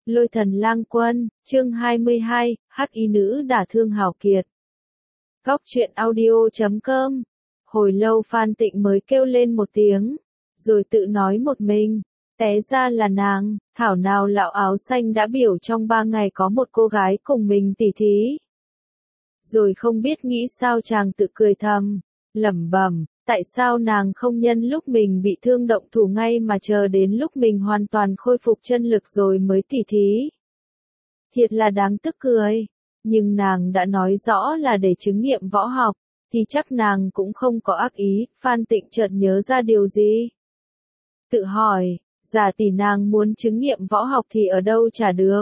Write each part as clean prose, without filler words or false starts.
Lôi thần lang quân, chương 22, hắc y nữ đả thương hào kiệt. Góc truyện audio.com. Hồi lâu Phan Tịnh mới kêu lên một tiếng, rồi tự nói một mình, té ra là nàng, thảo nào lão áo xanh đã biểu trong 3 ngày có một cô gái cùng mình tỉ thí. Rồi không biết nghĩ sao chàng tự cười thầm, lẩm bẩm, tại sao nàng không nhân lúc mình bị thương động thủ ngay mà chờ đến lúc mình hoàn toàn khôi phục chân lực rồi mới tỉ thí. Thiệt là đáng tức cười, nhưng nàng đã nói rõ là để chứng nghiệm võ học, thì chắc nàng cũng không có ác ý. Phan Tịnh chợt nhớ ra điều gì. Tự hỏi, giả tỷ nàng muốn chứng nghiệm võ học thì ở đâu chả được.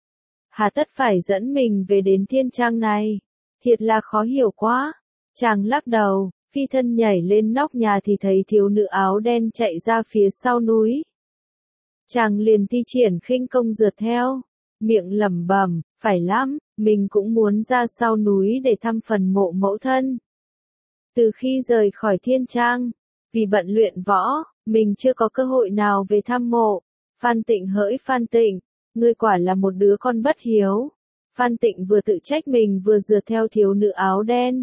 Hà tất phải dẫn mình về đến thiên trang này, thiệt là khó hiểu quá. Chàng lắc đầu, phi thân nhảy lên nóc nhà thì thấy thiếu nữ áo đen chạy ra phía sau núi. Chàng liền thi triển khinh công rượt theo, miệng lẩm bẩm, phải lắm, mình cũng muốn ra sau núi để thăm phần mộ mẫu thân. Từ khi rời khỏi thiên trang, vì bận luyện võ, mình chưa có cơ hội nào về thăm mộ. Phan Tịnh hỡi Phan Tịnh, ngươi quả là một đứa con bất hiếu. Phan Tịnh vừa tự trách mình vừa rượt theo thiếu nữ áo đen.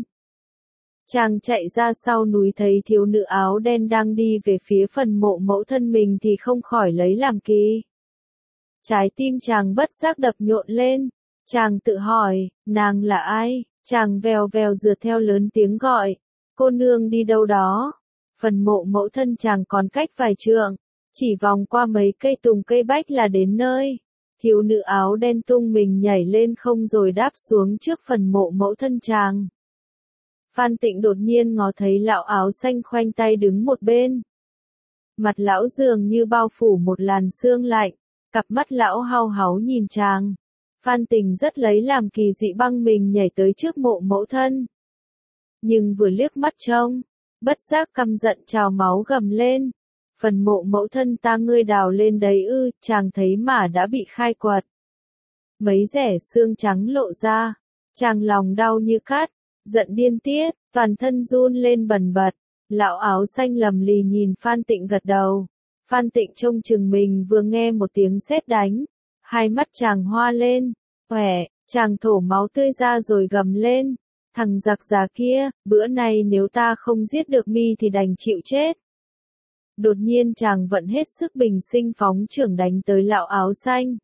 Chàng chạy ra sau núi thấy thiếu nữ áo đen đang đi về phía phần mộ mẫu thân mình thì không khỏi lấy làm kỳ. Trái tim chàng bất giác đập nhộn lên, chàng tự hỏi, nàng là ai? Chàng vèo vèo rượt theo lớn tiếng gọi, cô nương đi đâu đó? Phần mộ mẫu thân chàng còn cách vài trượng, chỉ vòng qua mấy cây tùng cây bách là đến nơi. Thiếu nữ áo đen tung mình nhảy lên không rồi đáp xuống trước phần mộ mẫu thân chàng. Phan Tịnh đột nhiên ngó thấy lão áo xanh khoanh tay đứng một bên. Mặt lão dường như bao phủ một làn sương lạnh, cặp mắt lão hao háu nhìn chàng. Phan Tịnh rất lấy làm kỳ dị băng mình nhảy tới trước mộ mẫu thân. Nhưng vừa liếc mắt trông, bất giác căm giận trào máu gầm lên. Phần mộ mẫu thân ta ngươi đào lên đấy ư? Chàng thấy mà đã bị khai quật. Mấy rẻ xương trắng lộ ra, chàng lòng đau như cắt, giận điên tiết, toàn thân run lên bần bật. Lão áo xanh lầm lì nhìn Phan Tịnh gật đầu. Phan Tịnh trông chừng mình vừa nghe một tiếng sét đánh, hai mắt chàng hoa lên, khỏe, chàng thổ máu tươi ra rồi gầm lên, thằng giặc già kia, bữa nay nếu ta không giết được mi thì đành chịu chết. Đột nhiên chàng vận hết sức bình sinh phóng chưởng đánh tới lão áo xanh.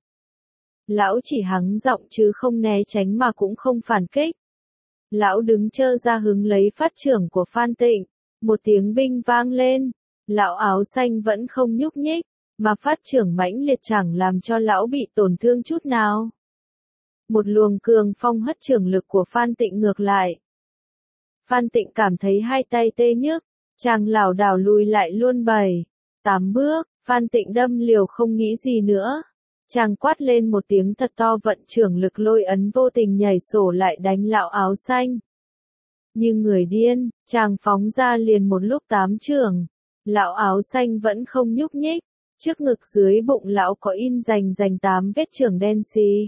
Lão chỉ hắng giọng chứ không né tránh mà cũng không phản kích. Lão đứng trơ ra hứng lấy phát chưởng của Phan Tịnh, một tiếng binh vang lên. Lão áo xanh vẫn không nhúc nhích, mà phát chưởng mãnh liệt chẳng làm cho lão bị tổn thương chút nào. Một luồng cường phong hất chưởng lực của Phan Tịnh ngược lại. Phan Tịnh cảm thấy hai tay tê nhức, chàng lảo đảo lùi lại luôn 7-8 bước, Phan Tịnh đâm liều không nghĩ gì nữa. Chàng quát lên một tiếng thật to vận chưởng lực lôi ấn vô tình nhảy sổ lại đánh lão áo xanh. Như người điên, chàng phóng ra liền một lúc 8 chưởng. Lão áo xanh vẫn không nhúc nhích, trước ngực dưới bụng lão có in rành 8 vết chưởng đen xì.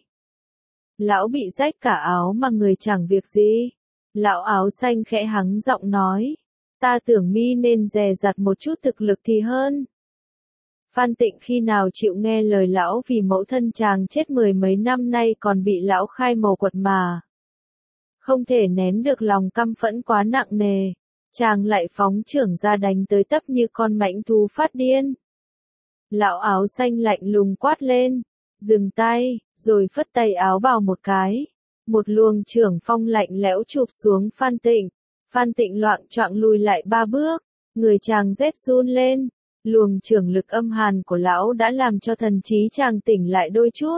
Lão bị rách cả áo mà người chẳng việc gì. Lão áo xanh khẽ hắng giọng nói, ta tưởng mi nên dè dặt một chút thực lực thì hơn. Phan Tịnh khi nào chịu nghe lời lão vì mẫu thân chàng chết 10 mấy năm nay còn bị lão khai mầu quật mà. Không thể nén được lòng căm phẫn quá nặng nề. Chàng lại phóng chưởng ra đánh tới tấp như con mãnh thú phát điên. Lão áo xanh lạnh lùng quát lên, dừng tay, rồi phất tay áo bào một cái. Một luồng chưởng phong lạnh lẽo chụp xuống Phan Tịnh. Phan Tịnh loạng choạng lùi lại 3 bước, người chàng rét run lên. Luồng chưởng lực âm hàn của lão đã làm cho thần trí chàng tỉnh lại đôi chút.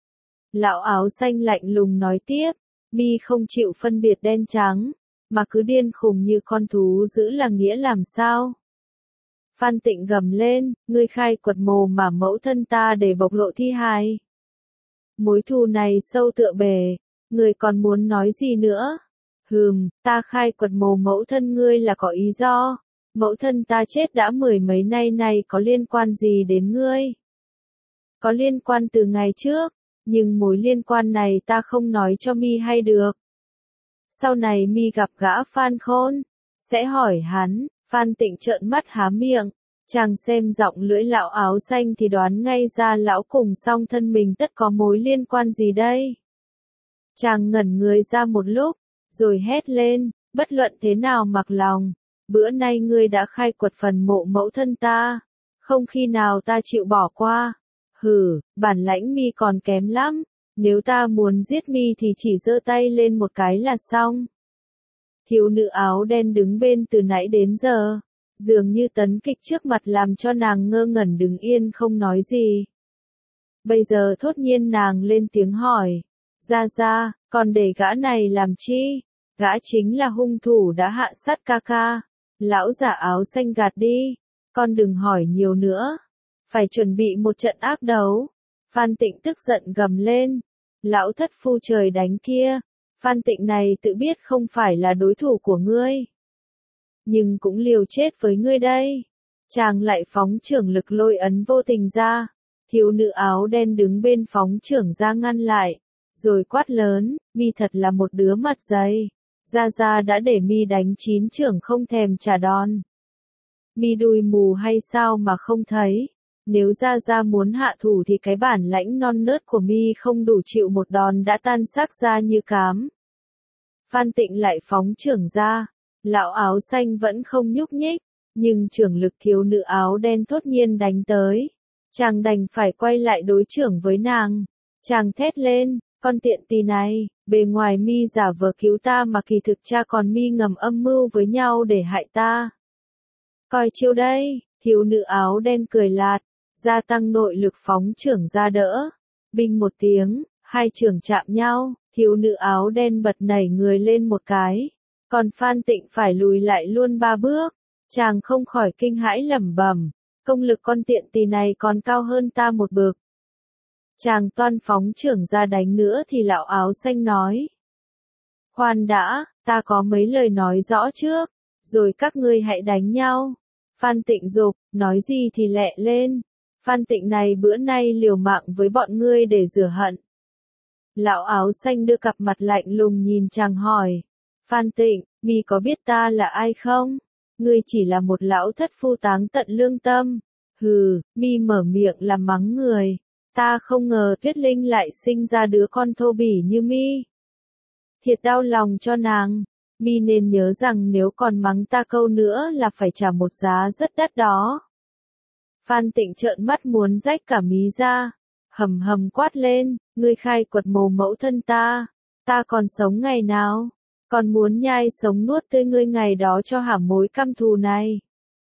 Lão áo xanh lạnh lùng nói tiếp, mi không chịu phân biệt đen trắng, mà cứ điên khùng như con thú dữ là nghĩa làm sao? Phan Tịnh gầm lên, ngươi khai quật mồ mà mẫu thân ta để bộc lộ thi hài. Mối thù này sâu tựa bể, ngươi còn muốn nói gì nữa? Ta khai quật mồ mẫu thân ngươi là có ý do. Mẫu thân ta chết đã 10 mấy nay này có liên quan gì đến ngươi? Có liên quan từ ngày trước, nhưng mối liên quan này ta không nói cho mi hay được. Sau này mi gặp gã Phan Khôn, sẽ hỏi hắn. Phan Tịnh trợn mắt há miệng, Chàng xem giọng lưỡi lão áo xanh thì đoán ngay ra lão cùng song thân mình tất có mối liên quan gì đây. Chàng ngẩn người ra một lúc, rồi hét lên, bất luận thế nào mặc lòng, bữa nay ngươi đã khai quật phần mộ mẫu thân ta, không khi nào ta chịu bỏ qua. Hừ, bản lãnh mi còn kém lắm, nếu ta muốn giết mi thì chỉ giơ tay lên một cái là xong. Thiếu nữ áo đen đứng bên từ nãy đến giờ, dường như tấn kịch trước mặt làm cho nàng ngơ ngẩn đứng yên không nói gì. Bây giờ thốt nhiên nàng lên tiếng hỏi, ra, còn để gã này làm chi? Gã chính là hung thủ đã hạ sát ca ca. Lão giả áo xanh gạt đi, con đừng hỏi nhiều nữa, phải chuẩn bị một trận ác đấu. Phan Tịnh tức giận gầm lên, lão thất phu trời đánh kia, Phan Tịnh này tự biết không phải là đối thủ của ngươi, nhưng cũng liều chết với ngươi đây. Chàng lại phóng chưởng lực lôi ấn vô tình ra, thiếu nữ áo đen đứng bên phóng chưởng ra ngăn lại, rồi quát lớn, mi thật là một đứa mặt dày. Gia đã để mi đánh 9 chưởng không thèm trả đòn. Mi đuôi mù hay sao mà không thấy? Nếu Gia muốn hạ thủ thì cái bản lãnh non nớt của mi không đủ chịu một đòn đã tan xác ra như cám. Phan Tịnh lại phóng chưởng ra, lão áo xanh vẫn không nhúc nhích, nhưng chưởng lực thiếu nữ áo đen thốt nhiên đánh tới. Chàng đành phải quay lại đối chưởng với nàng. Chàng thét lên, con tiện tì này, bề ngoài mi giả vờ cứu ta mà kỳ thực cha còn mi ngầm âm mưu với nhau để hại ta. Coi chiêu đây, thiếu nữ áo đen cười lạt, gia tăng nội lực phóng chưởng ra đỡ. Binh một tiếng, hai chưởng chạm nhau, thiếu nữ áo đen bật nảy người lên một cái. Còn Phan Tịnh phải lùi lại luôn 3 bước. Chàng không khỏi kinh hãi lẩm bẩm, công lực con tiện tì này còn cao hơn ta một bậc. Chàng toan phóng chưởng ra đánh nữa thì lão áo xanh nói. Khoan đã, ta có mấy lời nói rõ trước, rồi các ngươi hãy đánh nhau. Phan Tịnh dục, nói gì thì lẹ lên. Phan Tịnh này bữa nay liều mạng với bọn ngươi để rửa hận. Lão áo xanh đưa cặp mặt lạnh lùng nhìn chàng hỏi. Phan Tịnh, mi có biết ta là ai không? Ngươi chỉ là một lão thất phu táng tận lương tâm. Hừ, mi mở miệng làm mắng người. Ta không ngờ Tuyết Linh lại sinh ra đứa con thô bỉ như mi. Thiệt đau lòng cho nàng. Mi nên nhớ rằng nếu còn mắng ta câu nữa là phải trả một giá rất đắt đó. Phan Tịnh trợn mắt muốn rách cả mí ra. Hầm hầm quát lên, ngươi khai quật mồ mẫu thân ta. Ta còn sống ngày nào? Còn muốn nhai sống nuốt tươi ngươi ngày đó cho hả mối căm thù này.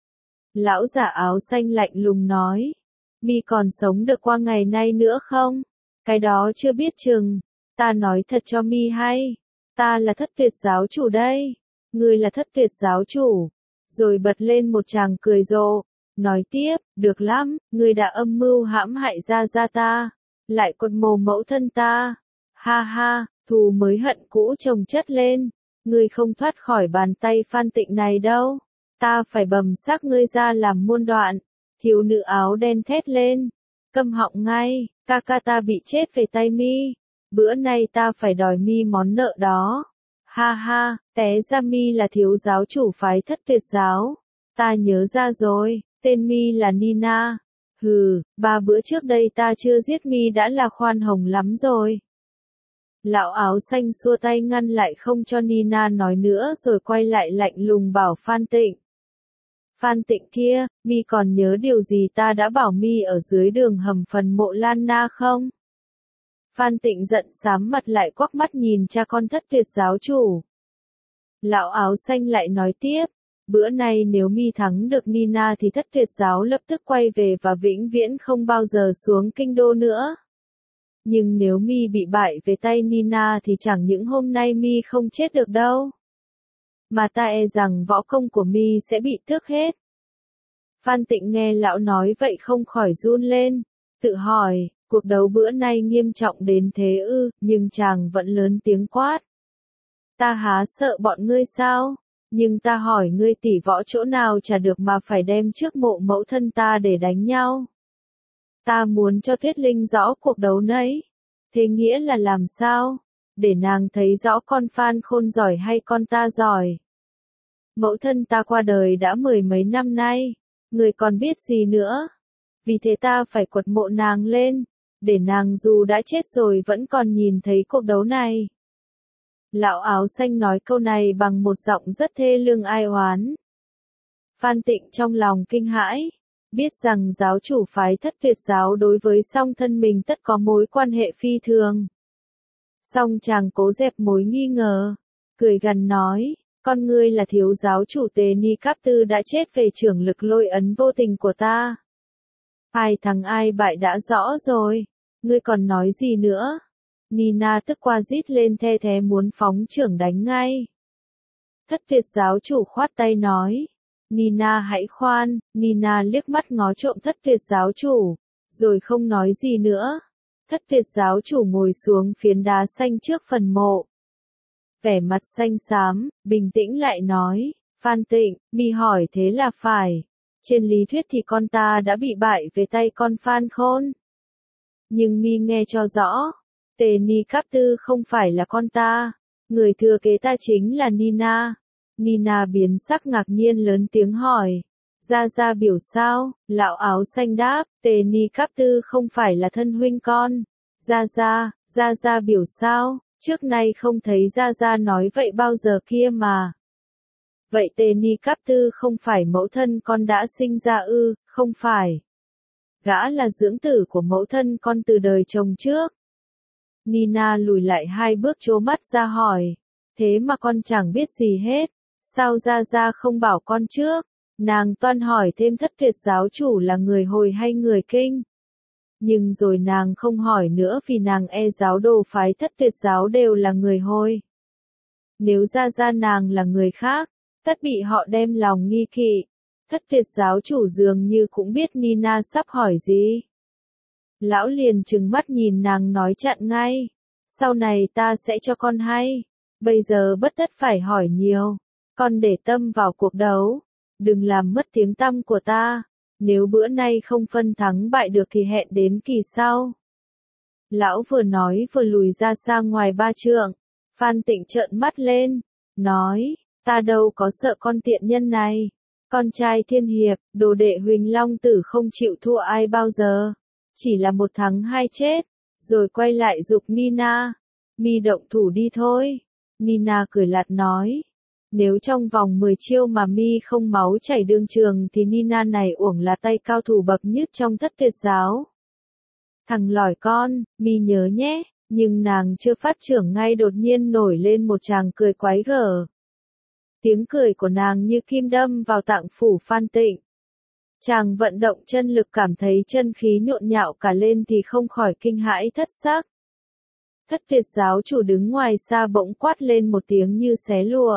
Lão giả áo xanh lạnh lùng nói. Mi còn sống được qua ngày nay nữa không? Cái đó chưa biết chừng. Ta nói thật cho mi hay. Ta là Thất Tuyệt giáo chủ đây. Ngươi là Thất Tuyệt giáo chủ. Rồi bật lên một tràng cười rộ. Nói tiếp, được lắm, ngươi đã âm mưu hãm hại Gia ta. Lại quật mồ mẫu thân ta. Ha ha, thù mới hận cũ chồng chất lên. Ngươi không thoát khỏi bàn tay Phan Tịnh này đâu. Ta phải bầm xác ngươi ra làm muôn đoạn. Thiếu nữ áo đen thét lên. Câm họng ngay, ca ca ta bị chết về tay mi. Bữa nay ta phải đòi mi món nợ đó. Ha ha, té ra mi là thiếu giáo chủ phái Thất Tuyệt giáo. Ta nhớ ra rồi, tên mi là Nina. Hừ, 3 bữa trước đây ta chưa giết mi đã là khoan hồng lắm rồi. Lão áo xanh xua tay ngăn lại không cho Nina nói nữa rồi quay lại lạnh lùng bảo Phan Tịnh. Phan Tịnh kia, mi còn nhớ điều gì ta đã bảo mi ở dưới đường hầm phần mộ Lan Na không? Phan Tịnh giận sám mặt lại quắc mắt nhìn cha con Thất Tuyệt giáo chủ. Lão áo xanh lại nói tiếp, bữa nay nếu mi thắng được Nina thì Thất Tuyệt giáo lập tức quay về và vĩnh viễn không bao giờ xuống kinh đô nữa. Nhưng nếu mi bị bại về tay Nina thì chẳng những hôm nay mi không chết được đâu. Mà ta e rằng võ công của mi sẽ bị tước hết. Phan Tịnh nghe lão nói vậy không khỏi run lên, tự hỏi, cuộc đấu bữa nay nghiêm trọng đến thế ư, nhưng chàng vẫn lớn tiếng quát. Ta há sợ bọn ngươi sao? Nhưng ta hỏi ngươi tỷ võ chỗ nào trả được mà phải đem trước mộ mẫu thân ta để đánh nhau. Ta muốn cho Tuyết Linh rõ cuộc đấu nấy. Thế nghĩa là làm sao? Để nàng thấy rõ con Phan Khôn giỏi hay con ta giỏi. Mẫu thân ta qua đời đã 10 mấy năm nay. Người còn biết gì nữa? Vì thế ta phải quật mộ nàng lên, để nàng dù đã chết rồi vẫn còn nhìn thấy cuộc đấu này. Lão áo xanh nói câu này bằng một giọng rất thê lương ai oán. Phan Tịnh trong lòng kinh hãi, biết rằng giáo chủ phái Thất Tuyệt giáo đối với song thân mình tất có mối quan hệ phi thường. Song chàng cố dẹp mối nghi ngờ, cười gằn nói, con ngươi là thiếu giáo chủ Tề Ni Cáp Tư đã chết về trưởng lực lôi ấn vô tình của ta. Ai thắng ai bại đã rõ rồi, ngươi còn nói gì nữa? Nina tức qua rít lên the thé muốn phóng chưởng đánh ngay. Thất Tuyệt giáo chủ khoát tay nói, Nina hãy khoan. Nina liếc mắt ngó trộm Thất Tuyệt giáo chủ, rồi không nói gì nữa. Thất Tuyệt giáo chủ ngồi xuống phiến đá xanh trước phần mộ. Vẻ mặt xanh xám, bình tĩnh lại nói, Phan Tịnh, mi hỏi thế là phải. Trên lý thuyết thì con ta đã bị bại về tay con Phan Khôn. Nhưng mi nghe cho rõ, Tề Ni Cáp Tư không phải là con ta, người thừa kế ta chính là Nina. Nina biến sắc ngạc nhiên lớn tiếng hỏi, Gia biểu sao? Lão áo xanh đáp, Tề Ni Cáp Tư không phải là thân huynh con. Gia biểu sao? Trước nay không thấy Gia nói vậy bao giờ kia mà. Vậy Tề Ni Cáp Tư không phải mẫu thân con đã sinh ra ư? Không phải. Gã là dưỡng tử của mẫu thân con từ đời chồng trước. Nina lùi lại 2 bước trố mắt ra hỏi, thế mà con chẳng biết gì hết, sao Gia không bảo con trước? Nàng toan hỏi thêm Thất Tuyệt giáo chủ là người Hồi hay người Kinh. Nhưng rồi nàng không hỏi nữa vì nàng e giáo đồ phái Thất Tuyệt giáo đều là người Hồi. Nếu Gia nàng là người khác, tất bị họ đem lòng nghi kỵ. Thất Tuyệt giáo chủ dường như cũng biết Nina sắp hỏi gì. Lão liền trừng mắt nhìn nàng nói chặn ngay, sau này ta sẽ cho con hay, bây giờ bất tất phải hỏi nhiều, con để tâm vào cuộc đấu, đừng làm mất tiếng tăm của ta, nếu bữa nay không phân thắng bại được thì hẹn đến kỳ sau. Lão vừa nói vừa lùi ra xa ngoài 3 trượng, Phan Tịnh trợn mắt lên, nói, ta đâu có sợ con tiện nhân này, con trai thiên hiệp, đồ đệ Huỳnh Long Tử không chịu thua ai bao giờ. Chỉ là 1 thắng 2 chết, rồi quay lại giục Nina, mi động thủ đi thôi. Nina cười lạt nói, nếu trong vòng 10 chiêu mà mi không máu chảy đương trường thì Nina này uổng là tay cao thủ bậc nhất trong Thất Tuyệt giáo. Thằng lỏi con, mi nhớ nhé, nhưng nàng chưa phát chưởng ngay đột nhiên nổi lên một tràng cười quái gở. Tiếng cười của nàng như kim đâm vào tạng phủ Phan Tịnh. Chàng vận động chân lực cảm thấy chân khí nhộn nhạo cả lên thì không khỏi kinh hãi thất sắc. Thất Tuyệt giáo chủ đứng ngoài xa bỗng quát lên một tiếng như xé lụa.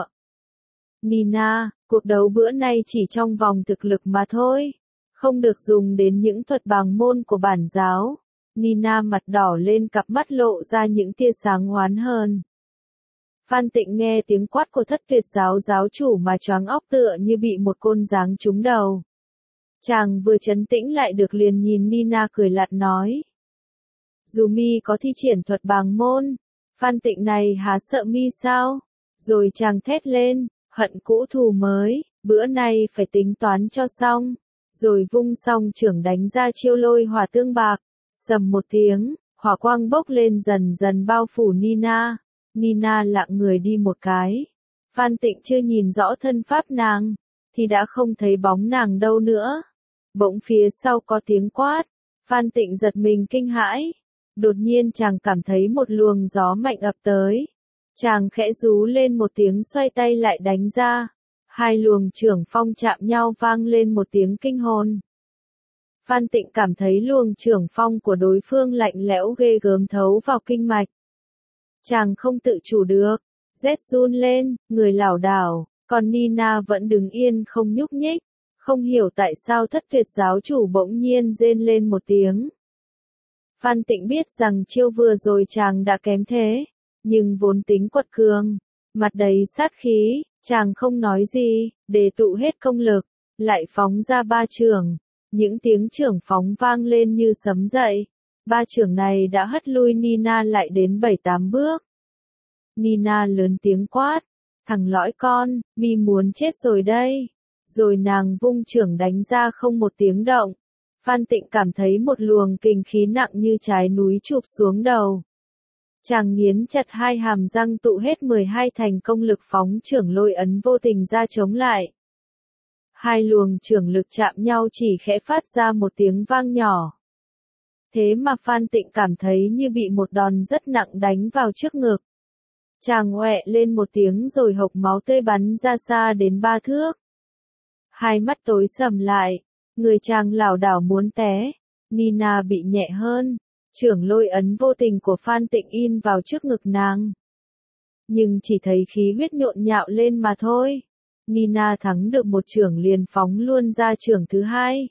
Nina, cuộc đấu bữa nay chỉ trong vòng thực lực mà thôi, không được dùng đến những thuật bàng môn của bản giáo. Nina mặt đỏ lên, cặp mắt lộ ra những tia sáng oán hờn. Phan Tịnh nghe tiếng quát của Thất Tuyệt giáo giáo chủ mà choáng óc tựa như bị một côn giáng trúng đầu. Chàng vừa trấn tĩnh lại được liền nhìn Nina cười lạt nói. Dù mi có thi triển thuật bàng môn, Phan Tịnh này há sợ mi sao? Rồi chàng thét lên, hận cũ thù mới, bữa nay phải tính toán cho xong. Rồi vung song chưởng đánh ra chiêu lôi hỏa tương bạc, sầm một tiếng, hỏa quang bốc lên dần dần bao phủ Nina. Nina lặng người đi một cái. Phan Tịnh chưa nhìn rõ thân pháp nàng, thì đã không thấy bóng nàng đâu nữa. Bỗng phía sau có tiếng quát, Phan Tịnh giật mình kinh hãi. Đột nhiên chàng cảm thấy một luồng gió mạnh ập tới. Chàng khẽ rú lên một tiếng xoay tay lại đánh ra. 2 luồng chưởng phong chạm nhau vang lên một tiếng kinh hồn. Phan Tịnh cảm thấy luồng chưởng phong của đối phương lạnh lẽo ghê gớm thấu vào kinh mạch. Chàng không tự chủ được, rét run lên, người lảo đảo, còn Nina vẫn đứng yên không nhúc nhích, không hiểu tại sao Thất Tuyệt giáo chủ bỗng nhiên rên lên một tiếng. Phan Tịnh biết rằng chiêu vừa rồi chàng đã kém thế, nhưng vốn tính quật cường, mặt đầy sát khí, chàng không nói gì, để tụ hết công lực, lại phóng ra 3 chưởng, những tiếng chưởng phóng vang lên như sấm dậy. 3 chưởng này đã hất lui Nina lại đến 7-8 bước. Nina lớn tiếng quát, thằng lõi con, mi muốn chết rồi đây. rồi nàng vung chưởng đánh ra không một tiếng động. Phan Tịnh cảm thấy một luồng kình khí nặng như trái núi chụp xuống đầu. Chàng nghiến chặt hai hàm răng tụ hết 12 thành công lực phóng chưởng lôi ấn vô tình ra chống lại. Hai luồng chưởng lực chạm nhau chỉ khẽ phát ra một tiếng vang nhỏ. Thế mà Phan Tịnh cảm thấy như bị một đòn rất nặng đánh vào trước ngực. Chàng oẹ lên một tiếng rồi hộc máu tươi bắn ra xa đến 3 thước. Hai mắt tối sầm lại, người chàng lảo đảo muốn té. Nina bị nhẹ hơn, chưởng lôi ấn vô tình của Phan Tịnh in vào trước ngực nàng. Nhưng chỉ thấy khí huyết nhộn nhạo lên mà thôi. Nina thắng được một chưởng liền phóng luôn ra chưởng thứ hai.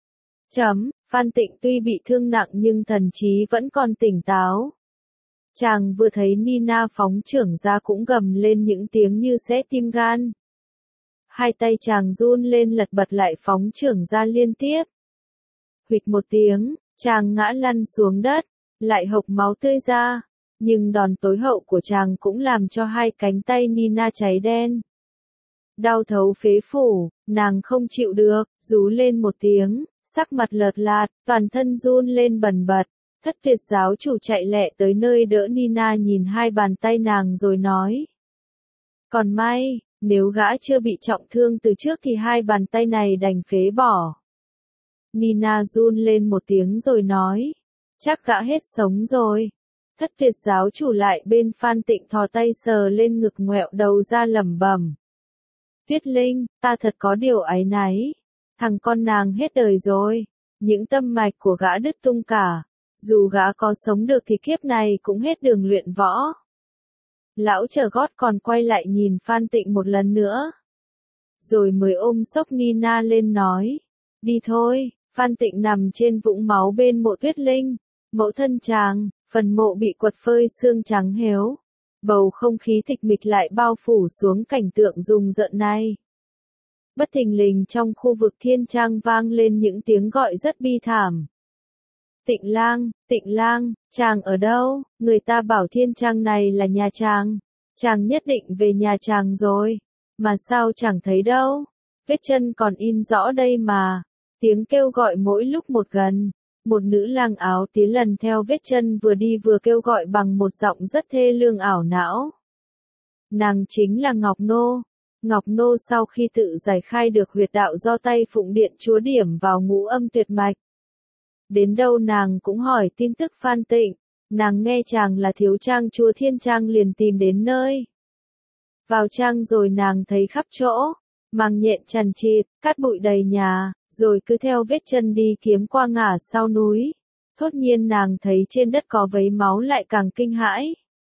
Phan Tịnh tuy bị thương nặng nhưng thần trí vẫn còn tỉnh táo. Chàng vừa thấy Nina phóng chưởng ra cũng gầm lên những tiếng như xé tim gan. Hai tay chàng run lên lật bật lại phóng chưởng ra liên tiếp. Huỵch một tiếng, chàng ngã lăn xuống đất, lại hộc máu tươi ra. Nhưng đòn tối hậu của chàng cũng làm cho hai cánh tay Nina cháy đen. Đau thấu phế phủ, nàng không chịu được, rú lên một tiếng, sắc mặt lợt lạt, toàn thân run lên bần bật. Thất Tuyệt giáo chủ chạy lẹ tới nơi đỡ Nina nhìn hai bàn tay nàng rồi nói. Còn may, nếu gã chưa bị trọng thương từ trước thì hai bàn tay này đành phế bỏ. Nina run lên một tiếng rồi nói. Chắc gã hết sống rồi. Thất Tuyệt giáo chủ lại bên Phan Tịnh thò tay sờ lên ngực ngoẹo đầu ra lẩm bẩm. Tuyết Linh, ta thật có điều áy náy. Thằng con nàng hết đời rồi. Những tâm mạch của gã đứt tung cả. Dù gã có sống được thì kiếp này cũng hết đường luyện võ. Lão trở gót còn quay lại nhìn Phan Tịnh một lần nữa. Rồi mới ôm xốc Nina lên nói. Đi thôi. Phan Tịnh nằm trên vũng máu bên mộ Tuyết Linh. Mẫu thân chàng, phần mộ bị quật phơi xương trắng héo. Bầu không khí tịch mịch lại bao phủ xuống cảnh tượng rùng rợn này. Bất thình lình trong khu vực thiên trang vang lên những tiếng gọi rất bi thảm. Tịnh lang, chàng ở đâu? Người ta bảo thiên trang này là nhà chàng. Chàng nhất định về nhà chàng rồi. Mà sao chẳng thấy đâu? Vết chân còn in rõ đây mà. Tiếng kêu gọi mỗi lúc một gần. Một nữ lang áo tía lần theo vết chân vừa đi vừa kêu gọi bằng một giọng rất thê lương ảo não. Nàng chính là Ngọc Nô. Ngọc Nô sau khi tự giải khai được huyệt đạo do tay Phụng Điện Chúa điểm vào ngũ âm tuyệt mạch. Đến đâu nàng cũng hỏi tin tức Phan Tịnh. Nàng nghe chàng là thiếu trang chúa thiên trang liền tìm đến nơi. Vào trang rồi nàng thấy khắp chỗ. Màng nhện chằn chịt, cát bụi đầy nhà. Rồi cứ theo vết chân đi kiếm qua ngả sau núi. Thốt nhiên nàng thấy trên đất có vấy máu lại càng kinh hãi.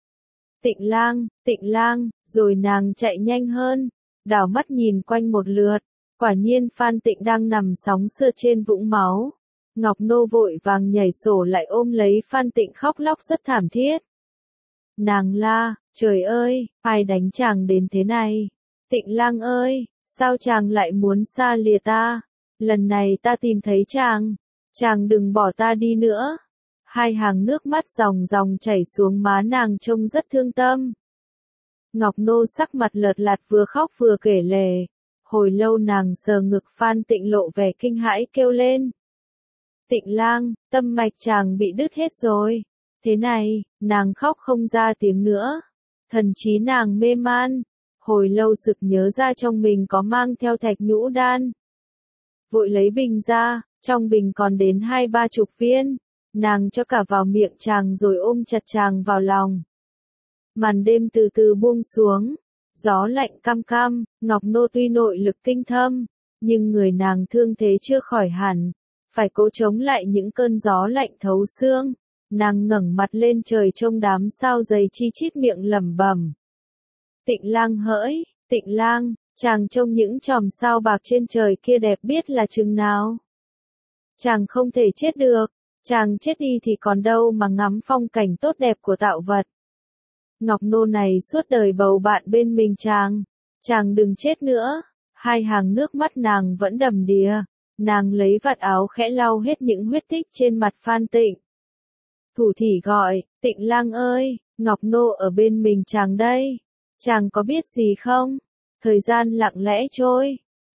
Tịnh lang, rồi nàng chạy nhanh hơn. Đảo mắt nhìn quanh một lượt. Quả nhiên Phan Tịnh đang nằm sóng sượt trên vũng máu. Ngọc Nô vội vàng nhảy sổ lại ôm lấy Phan Tịnh khóc lóc rất thảm thiết. Nàng la, trời ơi, ai đánh chàng đến thế này? Tịnh lang ơi, sao chàng lại muốn xa lìa ta? Lần này ta tìm thấy chàng đừng bỏ ta đi nữa. Hai hàng nước mắt ròng ròng chảy xuống má nàng trông rất thương tâm. Ngọc Nô sắc mặt lợt lạt vừa khóc vừa kể lể. Hồi lâu nàng sờ ngực Phan Tịnh lộ vẻ kinh hãi kêu lên. Tịnh lang, tâm mạch chàng bị đứt hết rồi. Thế này, nàng khóc không ra tiếng nữa. Thần trí nàng mê man. Hồi lâu sực nhớ ra trong mình có mang theo thạch nhũ đan. Vội lấy bình ra, trong bình còn đến 20-30 viên. Nàng cho cả vào miệng chàng rồi ôm chặt chàng vào lòng. Màn đêm từ từ buông xuống. Gió lạnh căm căm, Ngọc Nô tuy nội lực tinh thâm, nhưng người nàng thương thế chưa khỏi hẳn. Phải cố chống lại những cơn gió lạnh thấu xương. Nàng ngẩng mặt lên trời trông đám sao dày chi chít miệng lẩm bẩm. Tịnh lang hỡi, Tịnh lang, chàng trông những chòm sao bạc trên trời kia đẹp biết là chừng nào. Chàng không thể chết được, chàng chết đi thì còn đâu mà ngắm phong cảnh tốt đẹp của tạo vật. Ngọc Nô này suốt đời bầu bạn bên mình chàng đừng chết nữa. Hai hàng nước mắt nàng vẫn đầm đìa. Nàng lấy vạt áo khẽ lau hết những huyết tích trên mặt Phan Tịnh. Thủ thỉ gọi, Tịnh lang ơi, Ngọc Nô ở bên mình chàng đây. Chàng có biết gì không? Thời gian lặng lẽ trôi.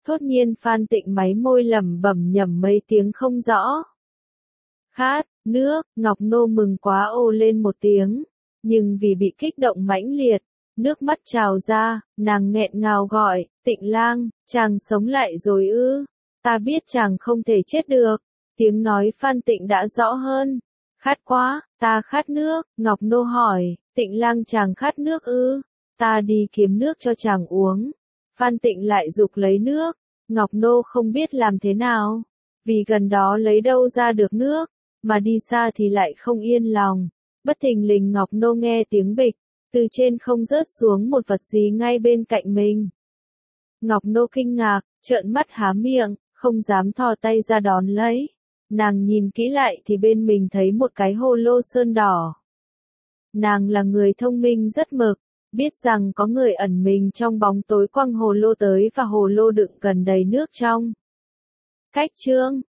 Thốt nhiên Phan Tịnh máy môi lẩm bẩm nhẩm mấy tiếng không rõ. Khát, nước, Ngọc Nô mừng quá ồ lên một tiếng, nhưng vì bị kích động mãnh liệt, nước mắt trào ra, nàng nghẹn ngào gọi, Tịnh lang, chàng sống lại rồi ư, ta biết chàng không thể chết được. Tiếng nói Phan Tịnh đã rõ hơn. Khát quá, ta khát nước, Ngọc Nô hỏi, Tịnh lang chàng khát nước ư, ta đi kiếm nước cho chàng uống. Phan Tịnh lại giục lấy nước, Ngọc Nô không biết làm thế nào, vì gần đó lấy đâu ra được nước, mà đi xa thì lại không yên lòng. Bất thình lình Ngọc Nô nghe tiếng bịch, từ trên không rớt xuống một vật gì ngay bên cạnh mình. Ngọc Nô kinh ngạc, trợn mắt há miệng, không dám thò tay ra đón lấy. Nàng nhìn kỹ lại thì bên mình thấy một cái hồ lô sơn đỏ. Nàng là người thông minh rất mực, biết rằng có người ẩn mình trong bóng tối quăng hồ lô tới và hồ lô đựng gần đầy nước trong. Cách chương